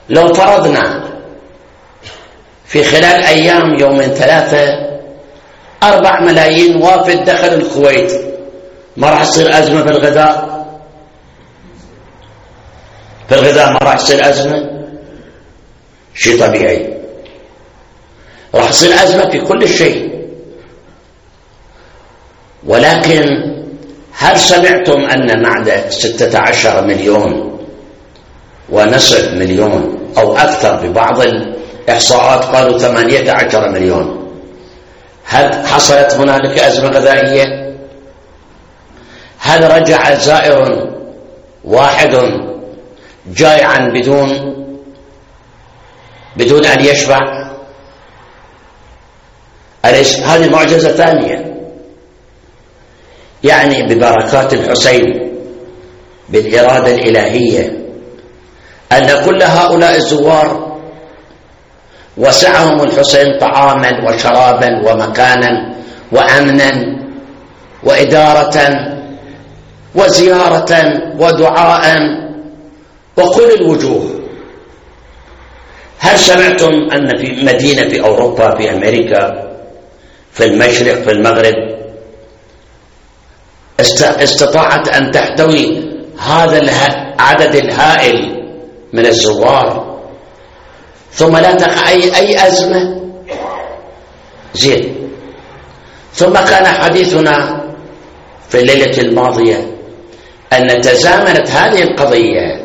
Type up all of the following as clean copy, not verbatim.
لو فرضنا في خلال أيام 2-3 4 ملايين وافد دخل الكويت، ما راح تصير أزمة في الغذاء؟ في الغذاء ما راح تصير أزمة، شيء طبيعي. راح تصير أزمة في كل شيء. ولكن هل سمعتم أن بعد 16 مليون ونصف مليون أو أكثر، ببعض الإحصاءات قالوا 18 مليون، هل حصلت هنالك أزمة غذائية؟ هل رجع زائر واحد جائعا بدون أن يشبع؟ هذه معجزة ثانية. يعني ببركات الحسين، بالإرادة الإلهية، أن كل هؤلاء الزوار وسعهم الحسين طعاما وشرابا ومكانا وأمنا وإدارة وزيارة ودعاء وكل الوجوه. هل سمعتم أن في مدينة في أوروبا، في أمريكا، في المشرق، في المغرب، استطاعت أن تحتوي هذا العدد الهائل من الزوار ثم لا تقع أي أزمة؟ زين. ثم كان حديثنا في الليلة الماضية أن تزامنت هذه القضية،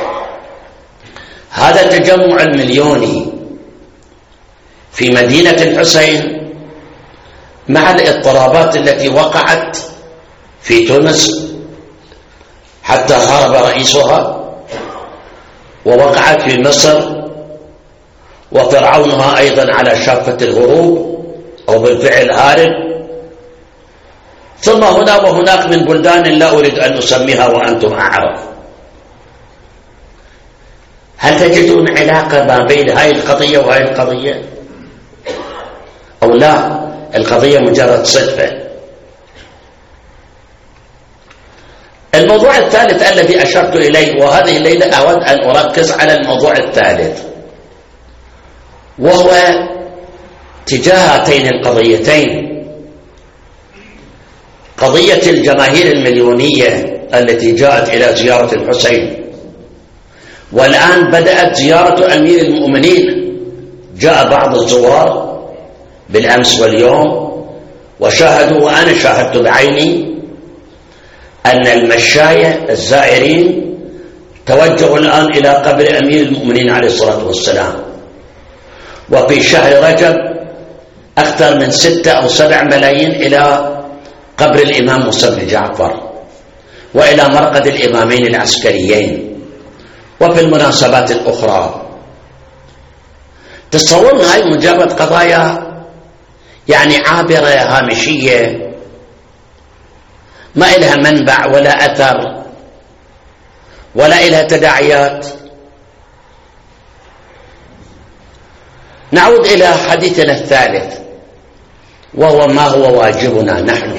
هذا التجمع المليوني في مدينة الحسين، مع الاضطرابات التي وقعت في تونس حتى هرب رئيسها، ووقعت في مصر وفرعونها أيضا على شافة الهروب أو بالفعل هارب، ثم هنا وهناك من بلدان لا أريد أن أسميها وأنتم أعرف. هل تجدون علاقة ما بين هاي القضية وهاي القضية أو لا؟ القضية مجرد صدفة. الموضوع الثالث الذي أشرت إليه، وهذه الليلة أود أن أركز على الموضوع الثالث، وهو تجاه هاتين القضيتين: قضية الجماهير المليونية التي جاءت إلى زيارة الحسين، والآن بدأت زيارة أمير المؤمنين. جاء بعض الزوار بالأمس واليوم وشاهدوا، وأنا شاهدت بعيني، أن المشاية الزائرين توجهوا الآن إلى قبر أمير المؤمنين عليه الصلاة والسلام. وفي شهر رجب أكثر من 6 أو 7 ملايين إلى قبر الإمام موسى بن جعفر وإلى مرقد الإمامين العسكريين وفي المناسبات الأخرى. تصورون هاي مجرد قضايا يعني عابرة هامشية، ما إلها منبع ولا أثر ولا إلها تداعيات. نعود إلى حديثنا الثالث، وهو ما هو واجبنا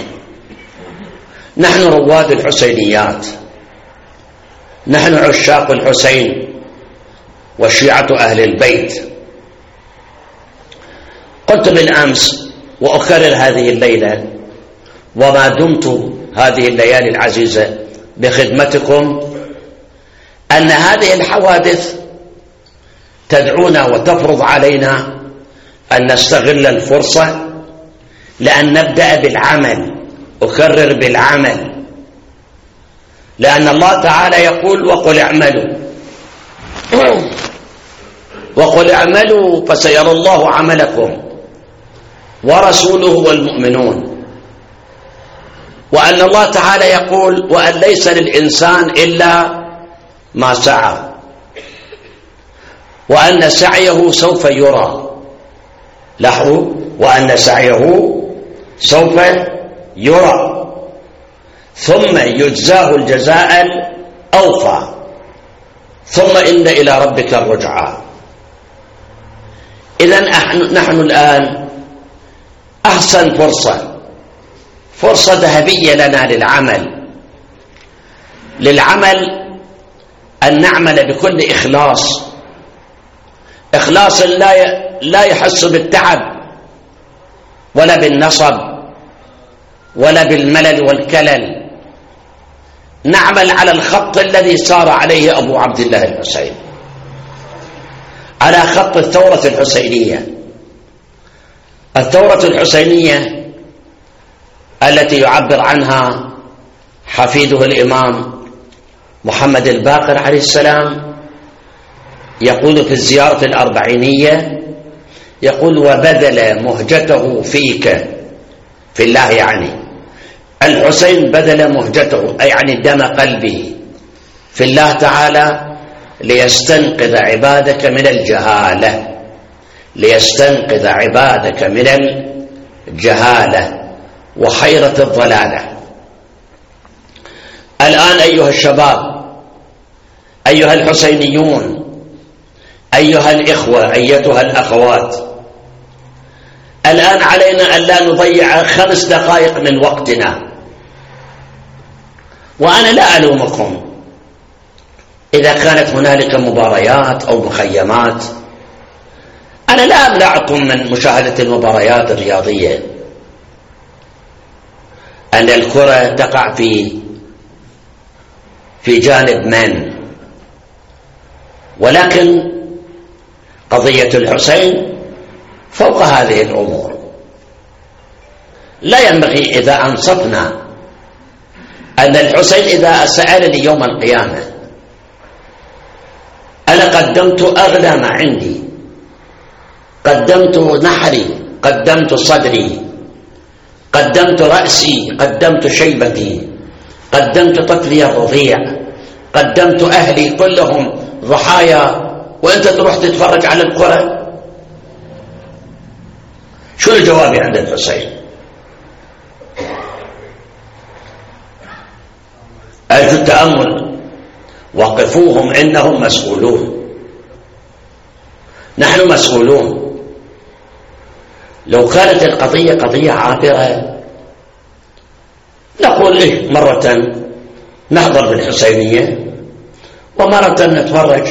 نحن رواد الحسينيات، نحن عشاق الحسين وشيعة أهل البيت. قلت بالأمس وأكرر هذه الليلة وما دمت هذه الليالي العزيزة بخدمتكم، أن هذه الحوادث تدعونا وتفرض علينا أن نستغل الفرصة لأن نبدأ بالعمل. أكرر بالعمل، لأن الله تعالى يقول: وقل اعملوا فسيرى الله عملكم ورسوله والمؤمنون. وأن الله تعالى يقول: وأن ليس للإنسان إلا ما سعى وأن سعيه سوف يرى. لاحظوا: وأن سعيه سوف يرى ثم يجزاه الجزاء الأوفى ثم إن إلى ربك الرجعى. إذن نحن الآن أحسن فرصة ذهبية لنا للعمل أن نعمل بكل إخلاص إخلاص لا يحس بالتعب ولا بالنصب ولا بالملل والكلل. نعمل على الخط الذي سار عليه أبو عبد الله الحسين، على خط الثورة الحسينية. الثورة الحسينية التي يعبر عنها حفيده الإمام محمد الباقر عليه السلام، يقول في الزيارة الأربعينية، يقول: وبذل مهجته فيك، في الله يعني. الحسين بذل مهجته، أي يعني دم قلبه في الله تعالى، ليستنقذ عبادك من الجهالة، ليستنقذ عبادك من الجهالة وحيرة الضلالة. الآن أيها الشباب، أيها الحسينيون، أيها الإخوة، أيتها الأخوات، الآن علينا أن لا نضيع 5 دقائق من وقتنا. وأنا لا ألومكم إذا كانت هنالك مباريات أو مخيمات، أنا لا أمنعكم من مشاهدة المباريات الرياضية، أن الكرة تقع في جانب من، ولكن قضية الحسين فوق هذه الأمور. لا ينبغي إذا أنصفنا أن الحسين إذا سألني يوم القيامة: أنا قدمت أغلى ما عندي، قدمت نحري، قدمت صدري، قدمت رأسي، قدمت شيبتي، قدمت طفلي الرضيع، قدمت أهلي كلهم ضحايا، وأنت تروح تتفرج على الكرة؟ شو الجواب عند الحسين؟ أرجو التأمل، وقفوهم إنهم مسؤولون، نحن مسؤولون. لو كانت القضية قضية عابرة نقول مرة نحضر بالحسينية ومرة نتفرج،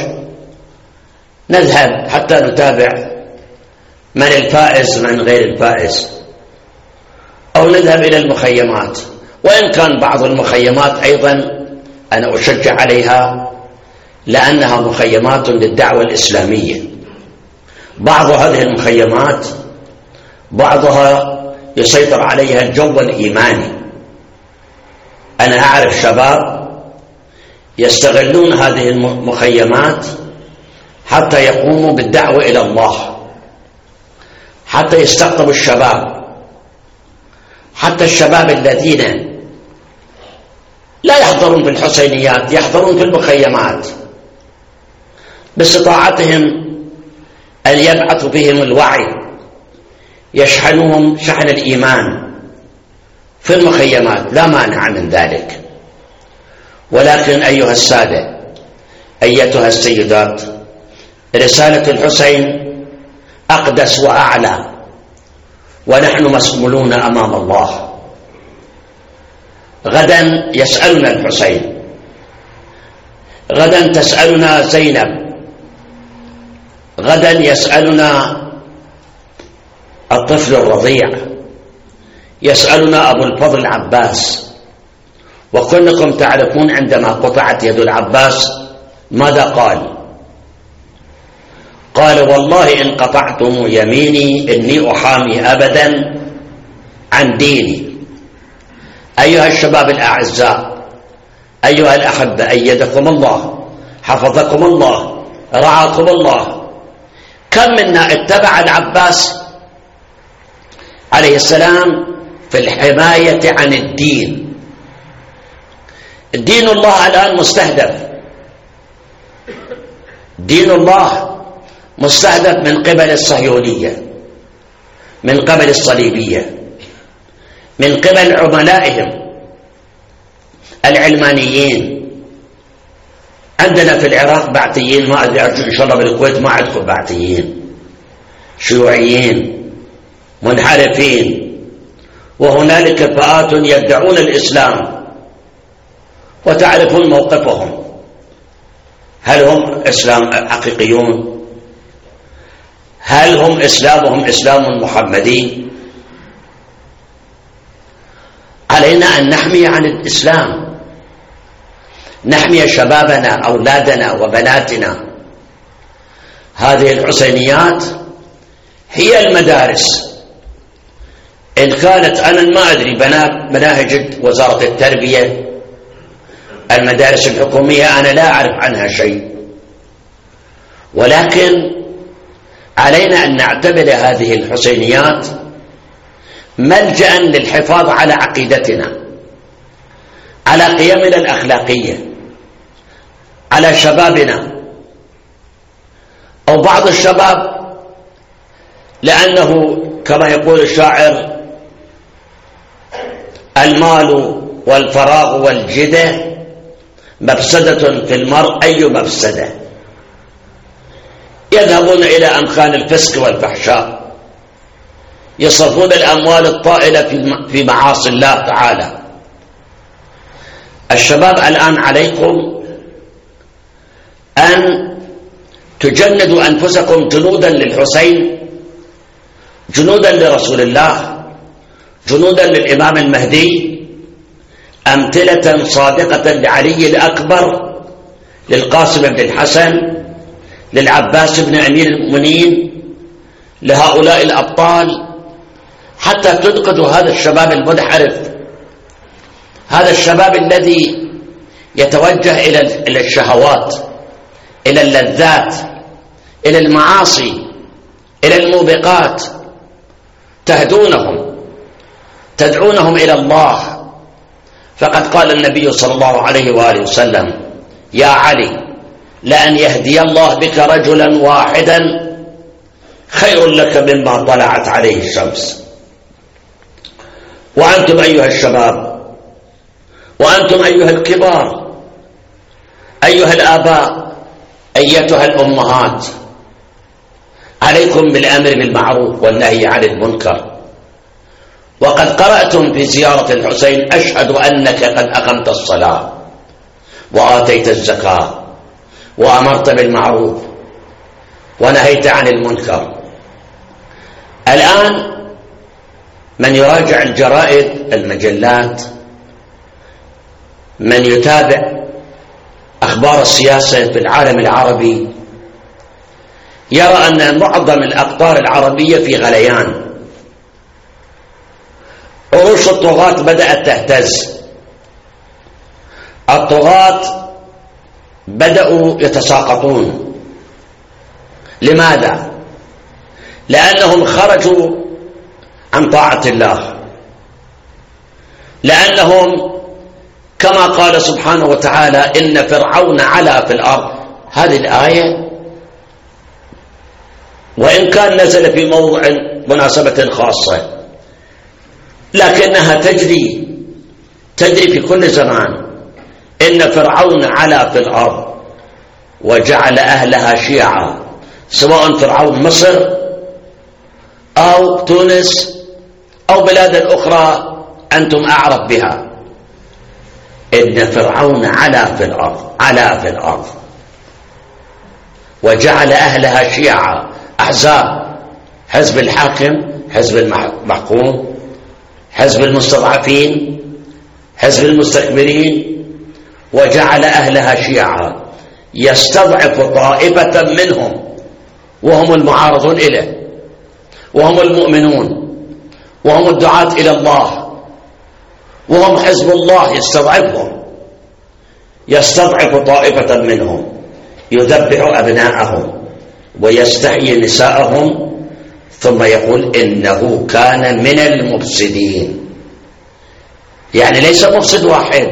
نذهب حتى نتابع من الفائز من غير الفائز، أو نذهب إلى المخيمات. وإن كان بعض المخيمات أيضا أنا أشجع عليها، لأنها مخيمات للدعوة الإسلامية. بعض هذه المخيمات بعضها يسيطر عليها الجو الإيماني. أنا أعرف شباب يستغلون هذه المخيمات حتى يقوموا بالدعوة إلى الله، حتى يستقطبوا الشباب، حتى الشباب الذين لا يحضرون بالحسينيات يحضرون في المخيمات، باستطاعتهم أن يبعثوا بهم الوعي، يشحنهم شحن الإيمان في المخيمات، لا مانع من ذلك. ولكن أيها السادة، أيتها السيدات، رسالة الحسين أقدس وأعلى، ونحن مسؤولون أمام الله. غدا يسألنا الحسين، غدا تسألنا زينب، غدا يسألنا الطفل الرضيع، يسألنا أبو الفضل العباس. وكلكم تعرفون عندما قطعت يد العباس ماذا قال؟ قال: والله إن قطعتم يميني إني أحامي أبدا عن ديني. أيها الشباب الأعزاء، أيها الأحبة، أيدكم الله، حفظكم الله، رعاكم الله. كم منا اتبع العباس عليه السلام في الحماية عن الدين؟ دين الله الآن مستهدف، دين الله مستهدف من قبل الصهيونية، من قبل الصليبية، من قبل عملائهم العلمانيين. عندنا في العراق بعثيين، ما أدري إن شاء الله بالكويت ما عندكم بعثيين، شيوعيين منحرفين، وهنالك فئات يدعون الإسلام وتعرفون موقفهم. هل هم إسلام حقيقيون؟ هل هم إسلامهم إسلام محمدي؟ علينا أن نحمي عن الإسلام، نحمي شبابنا أولادنا وبناتنا. هذه الحسينيات هي المدارس. إن كانت أنا ما أدري مناهج وزارة التربية، المدارس الحكومية أنا لا أعرف عنها شيء، ولكن علينا أن نعتبر هذه الحسينيات ملجأ للحفاظ على عقيدتنا، على قيمنا الأخلاقية، على شبابنا. أو بعض الشباب لأنه كما يقول الشاعر المال والفراغ والجدة مفسدة في المرء، أي مفسدة، يذهبون إلى أمكان الفسق والفحشاء، يصرفون الأموال الطائلة في معاصي الله تعالى. الشباب الآن عليكم أن تجندوا أنفسكم جنودا للحسين، جنودا لرسول الله، جنودا للإمام المهدي، أمثلة صادقة لعلي الأكبر، للقاسم بن الحسن، للعباس بن أمير المؤمنين، لهؤلاء الأبطال، حتى تنقذوا هذا الشباب المنحرف، هذا الشباب الذي يتوجه إلى الشهوات، إلى اللذات، إلى المعاصي، إلى الموبقات. تهدونهم، تدعونهم إلى الله. فقد قال النبي صلى الله عليه وآله وسلم: يا علي، لأن يهدي الله بك رجلا واحدا خير لك مما طلعت عليه الشمس. وأنتم أيها الشباب، وأنتم أيها الكبار، أيها الآباء، أيتها الأمهات، عليكم بالأمر بالمعروف والنهي عن المنكر. وقد قرأتم في زيارة الحسين: أشهد أنك قد أقمت الصلاة وآتيت الزكاة وأمرت بالمعروف ونهيت عن المنكر. الآن من يراجع الجرائد، المجلات، من يتابع أخبار السياسة في العالم العربي، يرى أن معظم الأقطار العربية في غليان. عروش الطغاة بدأت تهتز، الطغاة بدأوا يتساقطون. لماذا؟ لأنهم خرجوا عن طاعة الله، لأنهم كما قال سبحانه وتعالى: إن فرعون علا في الأرض. هذه الآية وإن كان نزل في موضع مناسبة خاصة، لكنها تجري في كل زمان. إن فرعون علا في الأرض وجعل أهلها شيعا، سواء فرعون مصر أو تونس أو بلاد أخرى أنتم أعرف بها. إن فرعون علا في الأرض وجعل أهلها شيعا، أحزاب، حزب الحاكم، حزب المحكوم، حزب المستضعفين، حزب المستكبرين، وجعل أهلها شيعا يستضعف طائفة منهم وهم المعارضون إليه، وهم المؤمنون، وهم الدعاة إلى الله، وهم حزب الله. يستضعف طائفة منهم، يذبح أبناءهم ويستحيي نساءهم، ثم يقول: إنه كان من المفسدين. يعني ليس مفسد واحد،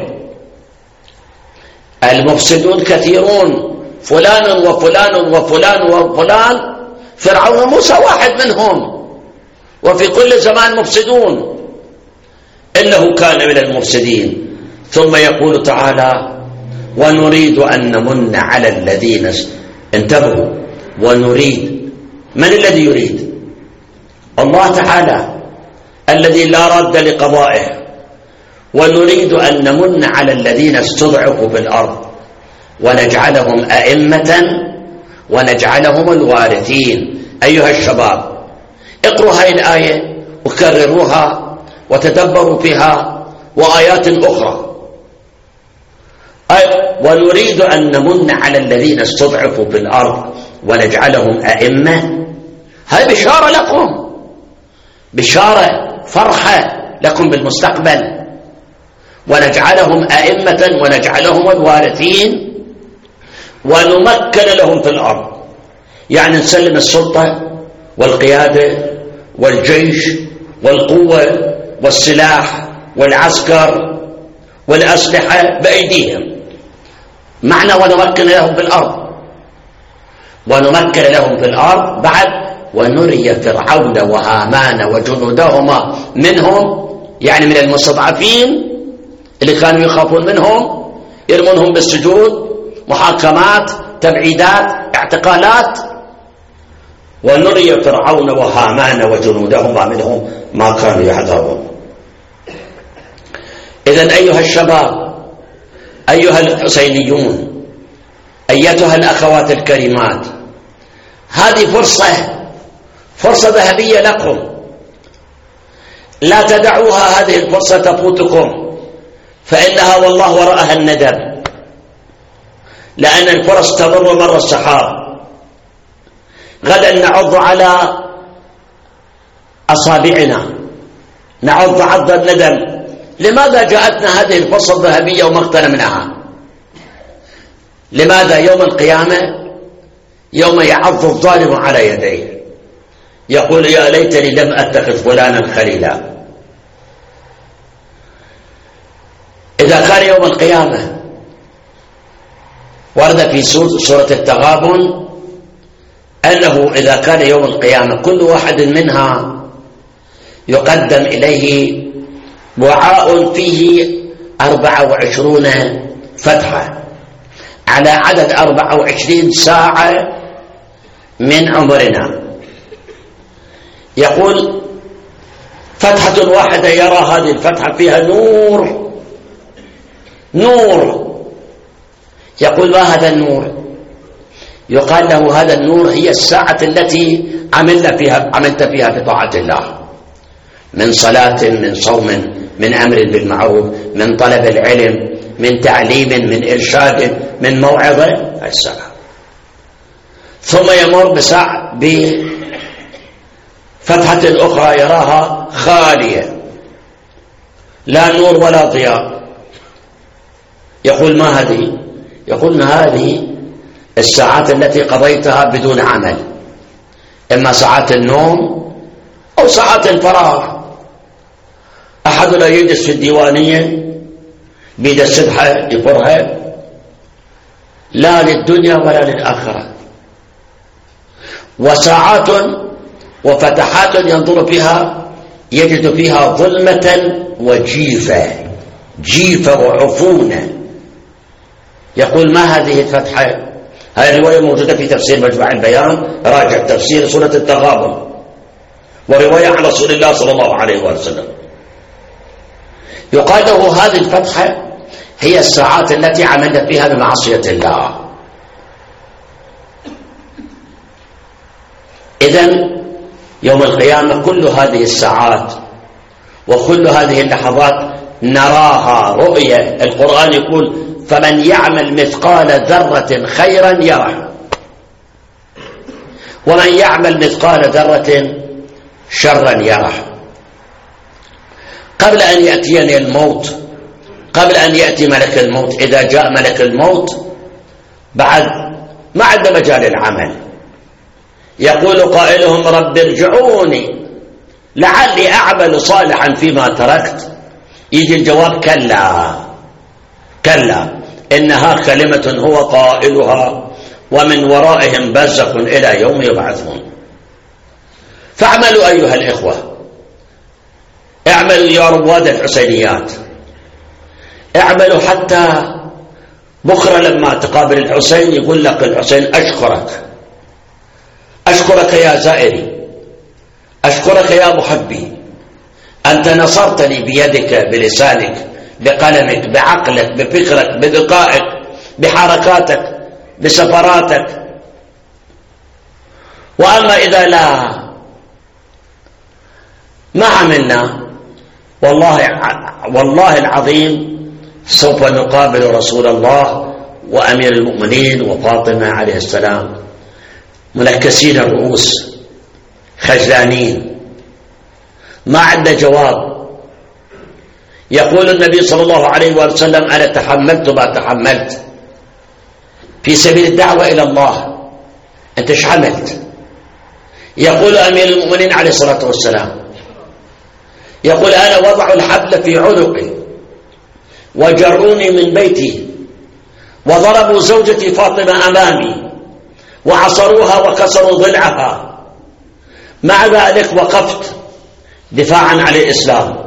المفسدون كثيرون، فلان وفلان وفلان وفلان. فرعون وموسى واحد منهم، وفي كل زمان مفسدون. إنه كان من المفسدين. ثم يقول تعالى: ونريد أن نمن على الذين. انتبهوا، ونريد. من الذي يريد؟ الله تعالى الذي لا رد لقضائه. ونريد أن نمن على الذين استضعفوا في الأرض ونجعلهم أئمة ونجعلهم الوارثين. أيها الشباب اقروا هذه الآية وكرروها وتدبروا فيها وآيات أخرى. ونريد أن نمن على الذين استضعفوا في الأرض ونجعلهم أئمة. هذه بشارة لكم، بشارة فرحة لكم بالمستقبل. ونجعلهم أئمة ونجعلهم الوارثين ونمكن لهم في الأرض، يعني نسلم السلطة والقيادة والجيش والقوة والسلاح والعسكر والأسلحة بأيديهم. معنى ونمكن لهم في الأرض، ونمكن لهم في الأرض بعد ونري فرعون وهامان وجنودهما منهم، يعني من المستضعفين اللي كانوا يخافون منهم، يرمونهم بالسجود، محاكمات، تبعيدات، اعتقالات. ونري فرعون وهامان وجنودهما منهم ما كانوا يحذرون. إذن أيها الشباب، أيها الحسينيون، أيتها الأخوات الكريمات، هذه فرصة ذهبية لكم، لا تدعوها هذه الفرصة تفوتكم، فإنها والله وراءها الندم، لأن الفرص تمر مر السحاب. غدا نعض على أصابعنا، نعض عض الندم. لماذا جاءتنا هذه الفرصة الذهبية وما اغتنمناها؟ لماذا يوم القيامة يوم يعض الظالم على يديه يقول يا ليتني لم أتخذ فلانا خليلا؟ إذا كان يوم القيامة ورد في سورة التغابن أنه إذا كان يوم القيامة كل واحد منها يقدم إليه وعاء فيه 24 فتحة على عدد 24 ساعة من عمرنا. يقول فتحة واحدة يرى هذه الفتحة فيها نور. يقول ما هذا النور؟ يقال له هذا النور هي الساعة التي عملت فيها بطاعة الله، من صلاة، من صوم، من أمر بالمعروف، من طلب العلم، من تعليم، من إرشاد، من موعظة. الساعة ثم يمر بفتحة أخرى يراها خالية، لا نور ولا ضياء. يقول ما هذه؟ يقول هذه الساعات التي قضيتها بدون عمل، إما ساعات النوم أو ساعات الفراغ. أحدنا يجلس في الديوانية بيد السبحة يفرها، لا للدنيا ولا للآخرة. وساعات وفتحات ينظر فيها يجد فيها ظلمة وجيفة، جيفة وعفونة. يقول ما هذه الفتحة؟ هذه الرواية موجودة في تفسير مجمع البيان، راجع تفسير سورة التغابن، ورواية عن رسول الله صلى الله عليه وسلم. يقال له هذه الفتحة هي الساعات التي عملت فيها بمعصية الله. إذن يوم القيامة كل هذه الساعات وكل هذه اللحظات نراها رؤية. القرآن يقول فمن يعمل مثقال ذرة خيرا يره، ومن يعمل مثقال ذرة شرا يره. قبل أن يأتيني الموت، قبل أن يأتي ملك الموت، إذا جاء ملك الموت بعد ما عند مجال العمل، يقول قائلهم رب ارجعوني لعلي أعمل صالحا فيما تركت. يجي الجواب كلا إنها كلمة هو قائلها ومن ورائهم برزخ إلى يوم يبعثون. فاعملوا أيها الإخوة، اعملوا يا رواد الحسينيات، اعملوا حتى بكرة لما تقابل الحسين يقول لك الحسين أشكرك يا زائري، أشكرك يا محبي، أنت نصرتني بيدك، بلسانك، بقلمك، بعقلك، بفكرك، بذكائك، بحركاتك، بسفراتك. وأما إذا لا ما عملنا، والله العظيم سوف نقابل رسول الله وأمير المؤمنين وفاطمة عليه السلام منكسين الرؤوس خجلانين، ما عندنا جواب. يقول النبي صلى الله عليه وسلم: أنا تحملت ما تحملت في سبيل الدعوة إلى الله، أنت ايش عملت؟ يقول أمير المؤمنين عليه الصلاة والسلام، يقول: أنا وضع الحبل في عنقي وجروني من بيتي وضربوا زوجتي فاطمة أمامي وعصروها وكسروا ضلعها، مع ذلك وقفت دفاعا عن الإسلام،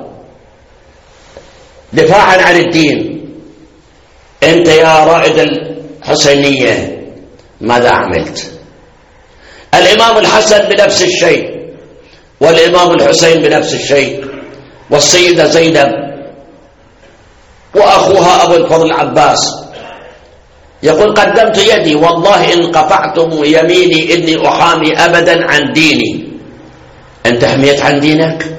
دفاعا عن الدين. أنت يا رائد الحسينية ماذا عملت؟ الإمام الحسن بنفس الشيء، والإمام الحسين بنفس الشيء، والسيدة زينب وأخوها أبو الفضل عباس. يقول: قدمت يدي والله إن قطعتم يميني إني أحامي أبدا عن ديني. أنت حميت عن دينك؟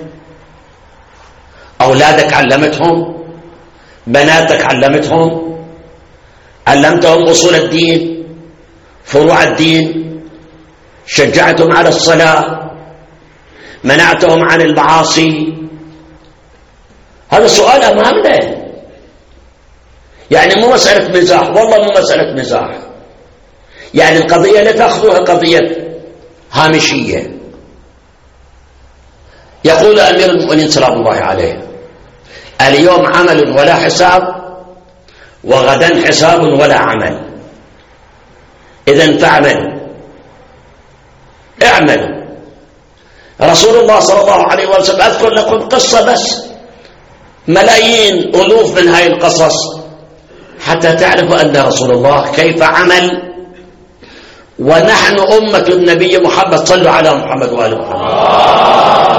أولادك علمتهم؟ بناتك علمتهم؟ علمتهم أصول الدين، فروع الدين، شجعتهم على الصلاة، منعتهم عن المعاصي؟ هذا سؤال أمامنا، يعني مو مسألة مزاح، والله مو مسألة مزاح. يعني القضية لا تأخذوها قضية هامشية. يقول أمير المؤمنين سلام الله عليه: اليوم عمل ولا حساب، وغدا حساب ولا عمل. إذن فاعمل، اعمل. رسول الله صلى الله عليه وسلم، أذكر لكم قصة بس، ملايين ألوف من هاي القصص حتى تعرفوا أن رسول الله كيف عمل، ونحن أمة النبي محمد. صلوا على محمد وآل محمد.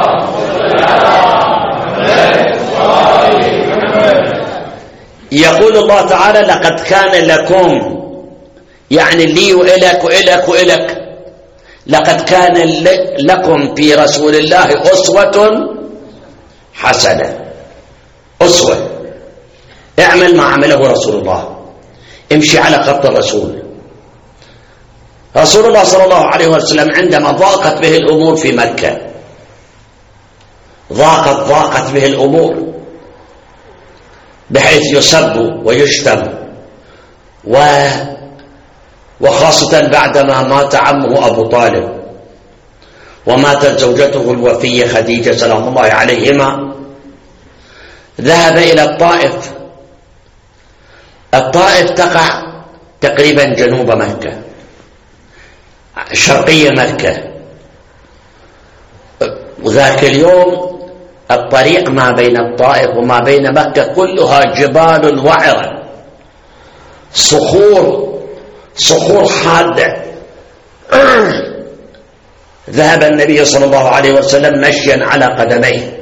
يقول الله تعالى: لقد كان لكم، يعني لي وإلك وإلك وإلك، لقد كان لكم في رسول الله أسوة حسنة. أسوة، اعمل ما عمله رسول الله، امشي على خط الرسول. رسول الله صلى الله عليه وسلم عندما ضاقت به الأمور في مكة، ضاقت به الأمور بحيث يسب ويشتم، وخاصة بعدما مات عمه أبو طالب وماتت زوجته الوفية خديجة سلام الله عليهما، ذهب إلى الطائف. الطائف تقع تقريبا جنوب مكة، شرقية مكة. وذاك اليوم الطريق ما بين الطائف وما بين مكة كلها جبال وعرة، صخور حادة. ذهب النبي صلى الله عليه وسلم مشيا على قدميه،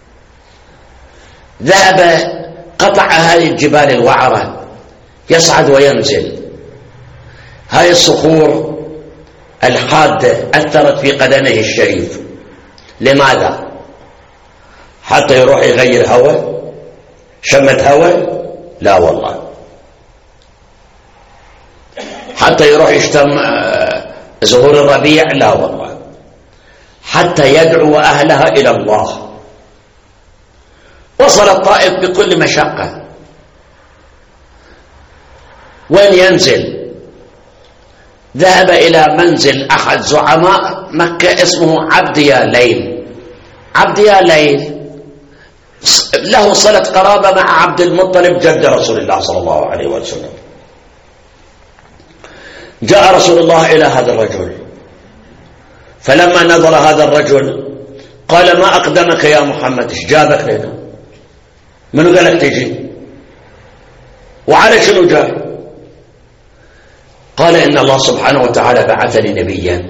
ذهب قطع هذه الجبال الوعرة، يصعد وينزل. هذه الصخور الحادة أثرت في قدمه الشريف. لماذا؟ حتى يروح يغير هواء، شمت هواء؟ لا والله. حتى يروح يشتم زهور الربيع؟ لا والله. حتى يدعو أهلها إلى الله. وصل الطائف بكل مشقة. وين ينزل؟ ذهب إلى منزل أحد زعماء مكة اسمه عبد يا ليل. عبد يا ليل له صلة قرابة مع عبد المطلب جد رسول الله صلى الله عليه وسلم. جاء رسول الله إلى هذا الرجل، فلما نظر هذا الرجل قال: ما أقدمك يا محمد؟ ايش جابك هنا؟ منو قالك تجي؟ وعلى شنو جاي؟ قال: إن الله سبحانه وتعالى بعثني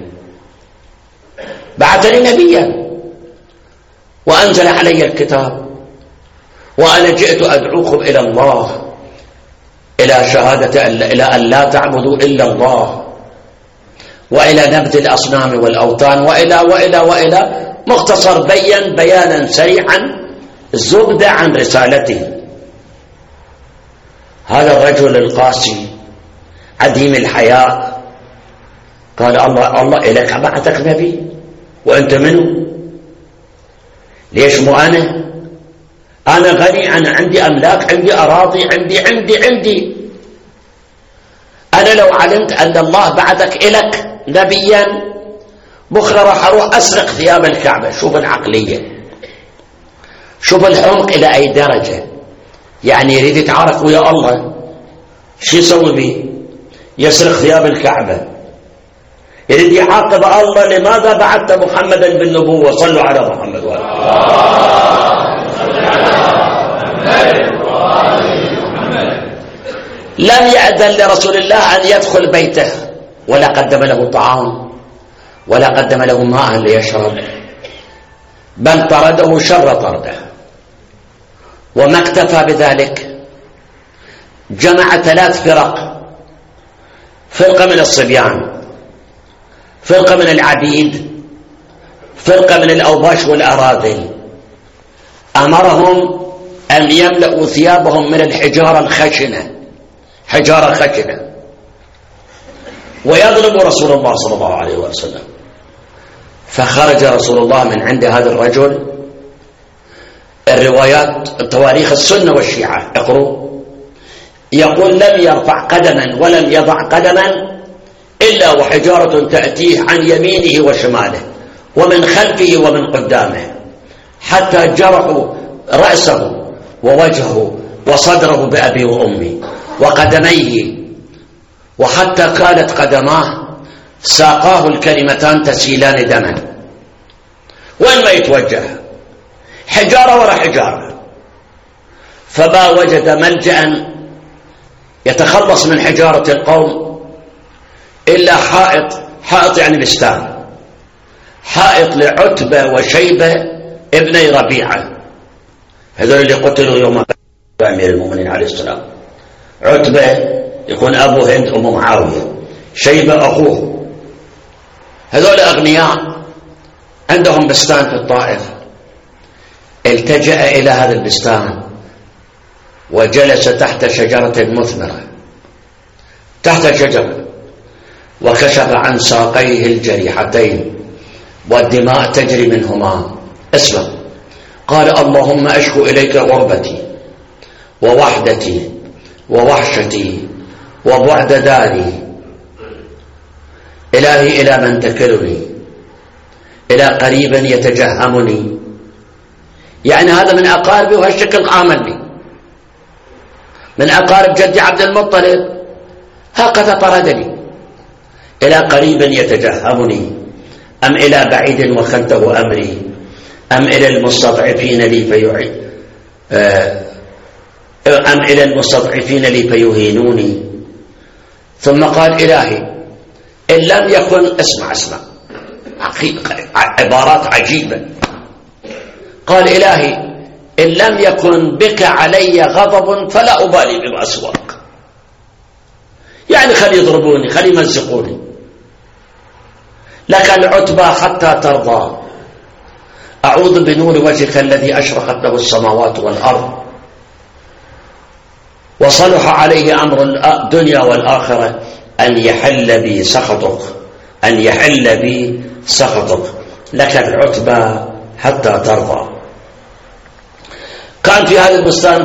نبيا وأنزل علي الكتاب، وأنا جئت أدعوكم إلى الله، إلى شهادة إلى أن لا تعبدوا إلا الله، وإلى نبذ الأصنام والأوثان وإلى وإلى وإلى. مختصر بين بيانا سريعا زبدة عن رسالته. هذا الرجل القاسي عديم الحياء قال الله إليك بعثك نبي وأنت منه؟ ليش مو أنا غني، أنا عندي أملاك، عندي أراضي، عندي. أنا لو علمت أن الله بعثك إليك نبيا بكرة راح أروح أسرق ثياب الكعبة. شوف العقلية، شوف الحمق إلى أي درجة. يعني يريد يتعارك ويا الله، شو يسوي به؟ يسرق ثياب الكعبة. يريد يعاقب الله، لماذا بعثت محمدا بالنبوة؟ صلوا على محمد لم يأذن لرسول الله أن يدخل بيته، ولا قدم له طعام ولا قدم له ماء ليشرب، بل طرده شر طرده. وما اكتفى بذلك، جمع 3 فرق: فرقة من الصبيان، فرقة من العبيد، فرقة من الأوباش والأراذل. أمرهم أن يملأوا ثيابهم من الحجارة الخشنة، حجارة خشنة، ويضرب رسول الله صلى الله عليه وسلم. فخرج رسول الله من عند هذا الرجل. الروايات تواريخ السنة والشيعة اقروا، يقول: لم يرفع قدما ولم يضع قدما إلا وحجارة تأتيه عن يمينه وشماله ومن خلفه ومن قدامه، حتى جرحوا رأسه ووجهه وصدره بأبي وأمي وقدميه، وحتى كانت قدماه ساقاه الكلمتان تسيلان دما. وين ما يتوجه حجارة ولا حجارة. فما وجد ملجأ يتخلص من حجارة القوم إلا حائط يعني بستان، حائط لعتبة وشيبة ابني ربيعة، هذول اللي قتلوا يوم أمير المؤمنين عليه السلام. عتبة يكون أبو هند أم معاوية، شيبة أخوه. هذول أغنياء عندهم بستان في الطائف. التجأ إلى هذا البستان وجلس تحت شجرة مثمرة، تحت شجرة، وكشف عن ساقيه الجريحتين والدماء تجري منهما. اسمع، قال: اللهم أشكو إليك غربتي ووحدتي ووحشتي وبعد داري. إلهي إلى من تكلني؟ إلى قريب يتجهمني. يعني هذا من أقاربي وهالشكل عاملني، من أقارب جدي عبد المطلب، هكذا طردني. إلى قريب يتجهمني أم إلى بعيد وخلته أمري، أم إلى المستضعفين لي فيهينوني. ثم قال: إلهي إن لم يكن، اسمع عبارات عجيبة، قال: إلهي إن لم يكن بك علي غضب فلا أبالي بما سواك. يعني خلي يضربوني، خلي يمزقوني، لك العتبى حتى ترضى. أعوذ بنور وجهك الذي أشرقت له السماوات والأرض وصلح عليه أمر الدنيا والآخرة، أن يحل بي سخطك، أن يحل بي سخطك، لك العتبى حتى ترضى. كان في هذا البستان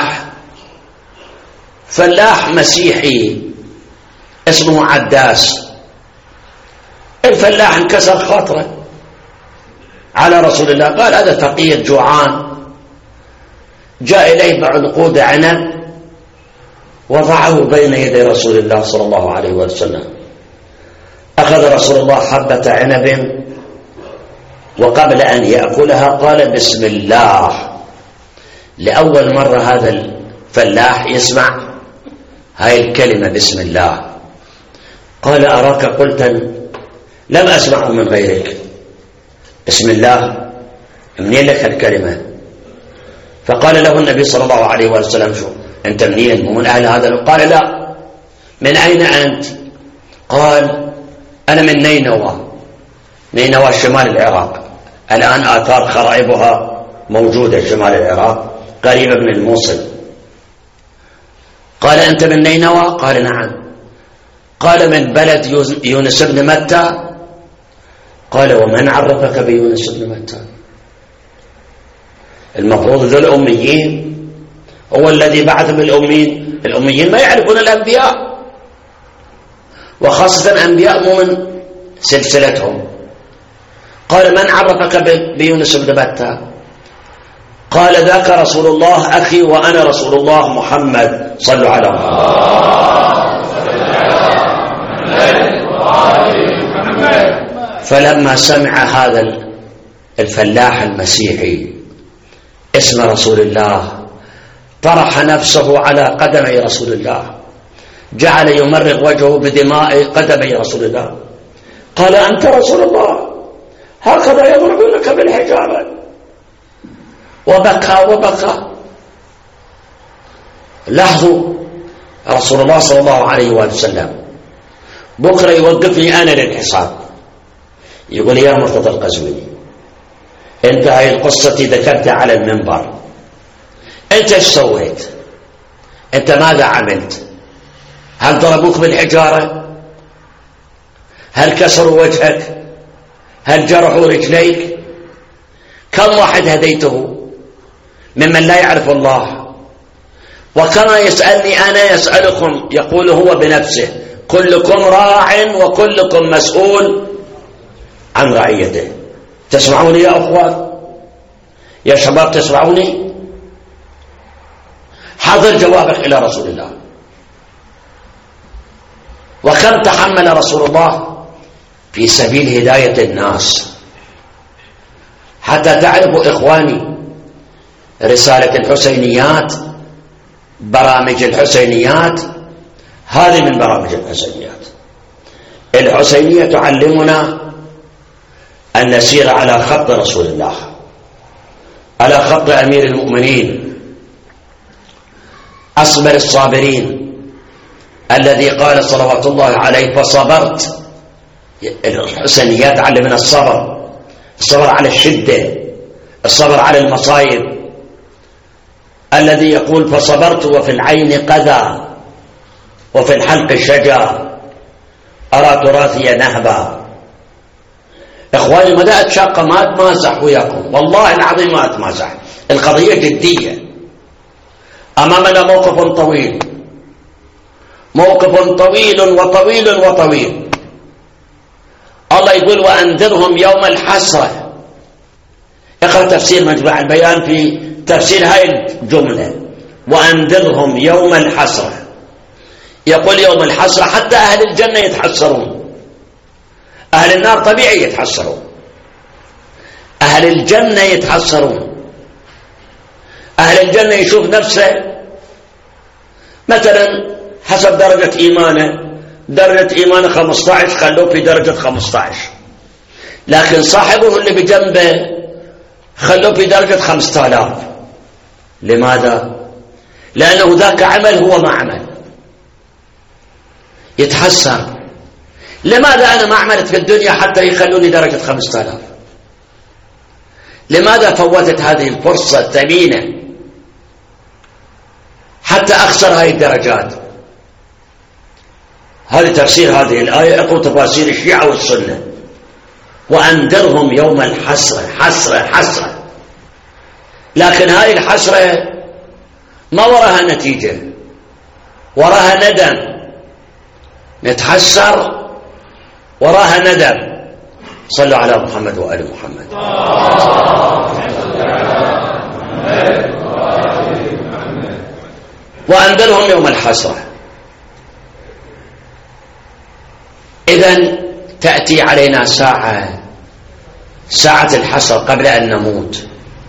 فلاح مسيحي اسمه عداس. الفلاح انكسر خاطره على رسول الله، قال: هذا فقير جوعان. جاء إليه بعنقود عنب وضعه بين يدي رسول الله صلى الله عليه وسلم. أخذ رسول الله حبة عنب، وقبل أن يأكلها قال: بسم الله. لأول مرة هذا الفلاح يسمع هاي الكلمة بسم الله. قال: أراك قلت لم أسمعه من غيرك، بسم الله منين لك الكلمة؟ فقال له النبي صلى الله عليه وسلم: شو أنت منين؟ مو من أهل هذا؟ قال: لا. من أين أنت؟ قال: أنا من نينوى. نينوى شمال العراق، الآن آثار خرائبها موجودة شمال العراق قريبة من الموصل. قال: أنت من نينوى؟ قال: نعم. قال: من بلد يونس بن متى؟ قال: ومن عرفك بيونس بن متى؟ المفروض ذو الأميين هو الذي بعث بالأميين. الأميين ما يعرفون الأنبياء، وخاصة أنبياء مو من سلسلتهم. قال: من عرفك بيونس بن متى؟ قال: ذاك رسول الله أخي وأنا رسول الله محمد. صلوا على محمد. فلما سمع هذا الفلاح المسيحي اسم رسول الله طرح نفسه على قدمي رسول الله، جعل يمرغ وجهه بدماء قدمي رسول الله. قال: أنت رسول الله، هكذا يضربونك بالحجارة. وبكى وبكى. لاحظوا رسول الله صلى الله عليه وسلم بكرة يوقفني أنا للحساب، يقول: يا مرتضى القزويني، انت هاي القصة ذكرتها على المنبر، انت ايش سويت؟ انت ماذا عملت؟ هل ضربوك بالحجارة؟ هل كسروا وجهك؟ هل جرحوا رجليك؟ كم واحد هديته ممن لا يعرف الله؟ وكما يسألني أنا يسألكم، يقول هو بنفسه: كلكم راع وكلكم مسؤول عن رعيته. تسمعوني يا أخوان؟ يا شباب تسمعوني؟ حضر جوابك إلى رسول الله. وكم تحمل رسول الله في سبيل هداية الناس. حتى تعرفوا إخواني رسالة الحسينيات، برامج الحسينيات، هذه من برامج الحسينيات. الحسينية تعلمنا أن نسير على خط رسول الله، على خط أمير المؤمنين أصبر الصابرين الذي قال صلوات الله عليه: فصبرت. الحسينيات تعلمنا الصبر، الصبر على الشدة، الصبر على المصائب. الذي يقول: فصبرت وفي العين قذى وفي الحلق شجا أرى تراثي نهبا. إخواني مدى أتشاق ما أتمازح وياكم، والله العظيم ما أتمازح، القضية جدية. أمامنا موقف طويل، موقف طويل وطويل وطويل. الله يقول: وأنذرهم يوم الحسرة. اقرأ تفسير مجمع البيان في تفسير هاي الجملة: وأنذرهم يوم الحسرة. يقول يوم الحسرة حتى أهل الجنة يتحسرون، أهل النار طبيعي يتحسرون، أهل الجنة يتحسرون. أهل الجنة يشوف نفسه مثلا حسب درجة إيمانه، درجة إيمانه 15 خلوه في درجة 15، لكن صاحبه اللي بجنبه خلوه في درجة 5000. لماذا؟ لأنه ذاك عمل هو ما عمل، يتحسر. لماذا أنا ما عملت في الدنيا حتى يخلوني درجة 5000؟ لماذا فوتت هذه الفرصة الثمينة حتى أخسر هذه الدرجات؟ هذا تفسير هذه الآية. اقرأوا تفاسير الشيعة والسنة. وأنذرهم يوم الحسرة. حسرة حسرة، لكن هذه الحسرة ما وراها نتيجة، وراها ندم. نتحسر وراها ندم. صلوا على محمد وآل محمد. وأنذرهم يوم الحسرة. إذن تأتي علينا ساعة الحسرة قبل أن نموت،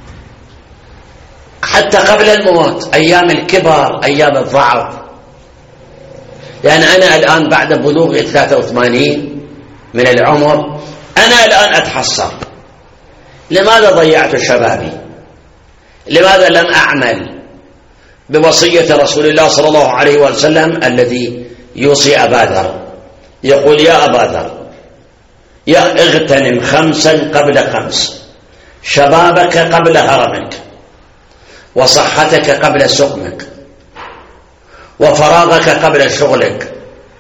حتى قبل الموت، أيام الكبر، أيام الضعف. لأن أنا الآن بعد بلوغ 83 من العمر أنا الآن أتحسر. لماذا ضيعت شبابي؟ لماذا لم أعمل بوصية رسول الله صلى الله عليه وسلم الذي يوصي أبا ذر؟ يقول: يا أبا ذر، اغتنم 5 قبل 5: شبابك قبل هرمك، وصحتك قبل سقمك، وفراغك قبل شغلك،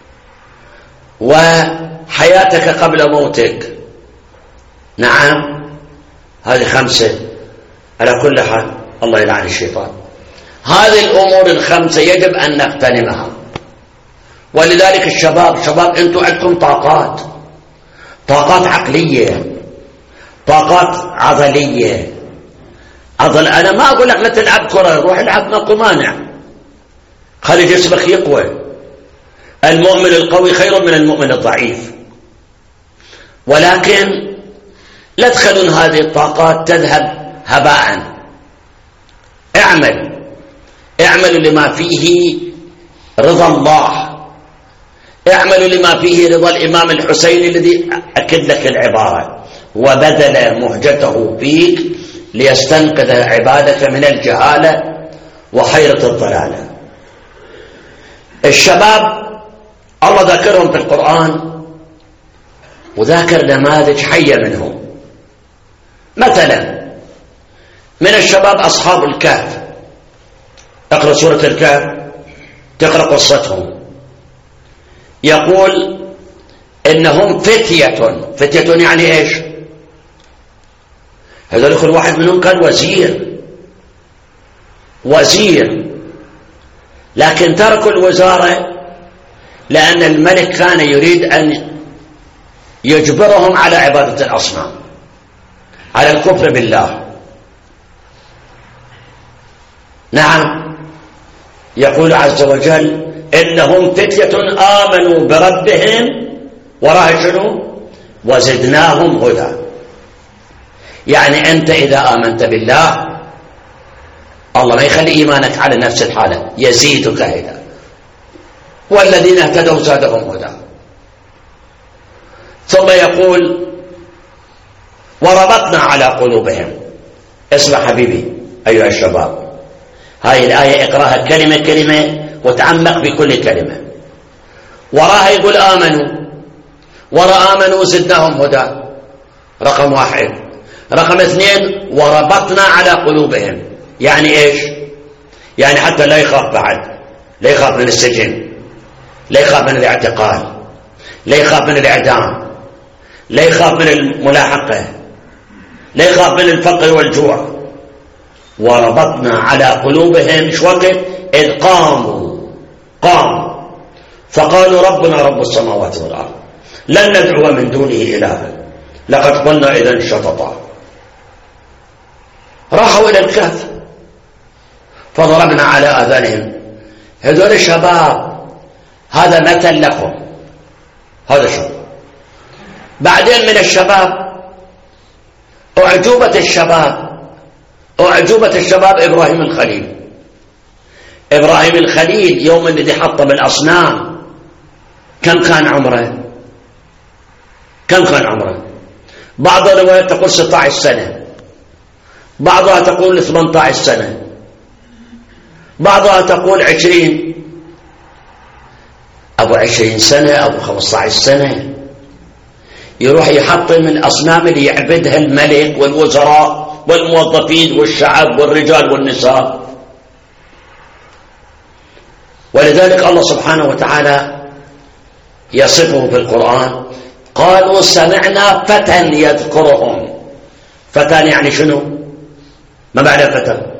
وحياتك قبل موتك. نعم، هذه 5. على كل حال الله يلعن الشيطان. هذه الأمور ال5 يجب أن نغتنمها. ولذلك شباب أنتم عندكم طاقات عقلية، طاقات عضلية. أنا ما أقول لك لا تلعب كرة، روح العب، ماكو مانع، خلي جسمك يقوى. المؤمن القوي خير من المؤمن الضعيف. ولكن لا تخلون هذه الطاقات تذهب هباء. اعملوا لما فيه رضا الله، اعملوا لما فيه رضا الإمام الحسين الذي أكد لك العبارة: وبذل مهجته فيك ليستنقذ عبادك من الجهالة وحيرة الضلالة. الشباب الله ذكرهم في القرآن، وذاكر نماذج حية منهم. مثلا من الشباب أصحاب الكهف، اقرأ سورة الكهف، تقرأ قصتهم. يقول إنهم فتية يعني إيش؟ هذول كل واحد منهم كان وزير، لكن تركوا الوزارة لأن الملك كان يريد أن يجبرهم على عبادة الأصنام، على الكفر بالله. نعم، يقول عز وجل: إنهم فتية آمنوا بربهم وراها شنو؟ وزدناهم هدى. يعني أنت إذا آمنت بالله الله ما يخلي إيمانك على نفس الحالة، يزيدك هدى. والذين اهتدوا زادهم هدى. ثم يقول: وربطنا على قلوبهم. اسمع حبيبي أيها الشباب، هاي الآية اقرأها كلمة كلمة وتعمق بكل كلمة. وراها يقول آمنوا، وراء آمنوا زدناهم هدى، رقم 1. رقم 2: وربطنا على قلوبهم. يعني إيش؟ يعني حتى لا يخاف بعد، لا يخاف من السجن، لا يخاف من الاعتقال، لا يخاف من الإعدام، لا يخاف من الملاحقة، لا يخاف من الفقر والجوع. وربطنا على قلوبهم إيش وقت؟ إذ قاموا فقالوا ربنا رب السماوات والأرض لن ندعو من دونه إلها لقد قلنا إذا شططا. راحوا إلى الكهف فضربنا على آذانهم. هذول الشباب، هذا مثل لكم، هذا شو. بعدين من الشباب أعجوبة الشباب إبراهيم الخليل. إبراهيم الخليل يوم الذي حطم الأصنام كم كان عمره؟ بعض الروايات تقول 16 سنة، بعضها تقول 18 سنة، بعضها تقول 20. أبو 20 سنة أبو 15 سنة يروح يحطم الأصنام اللي يعبدها الملك والوزراء والموظفين والشعب والرجال والنساء. ولذلك الله سبحانه وتعالى يصفه في القرآن: قالوا سمعنا فتى يذكرهم. فتى يعني شنو؟ ما بعد فتى؟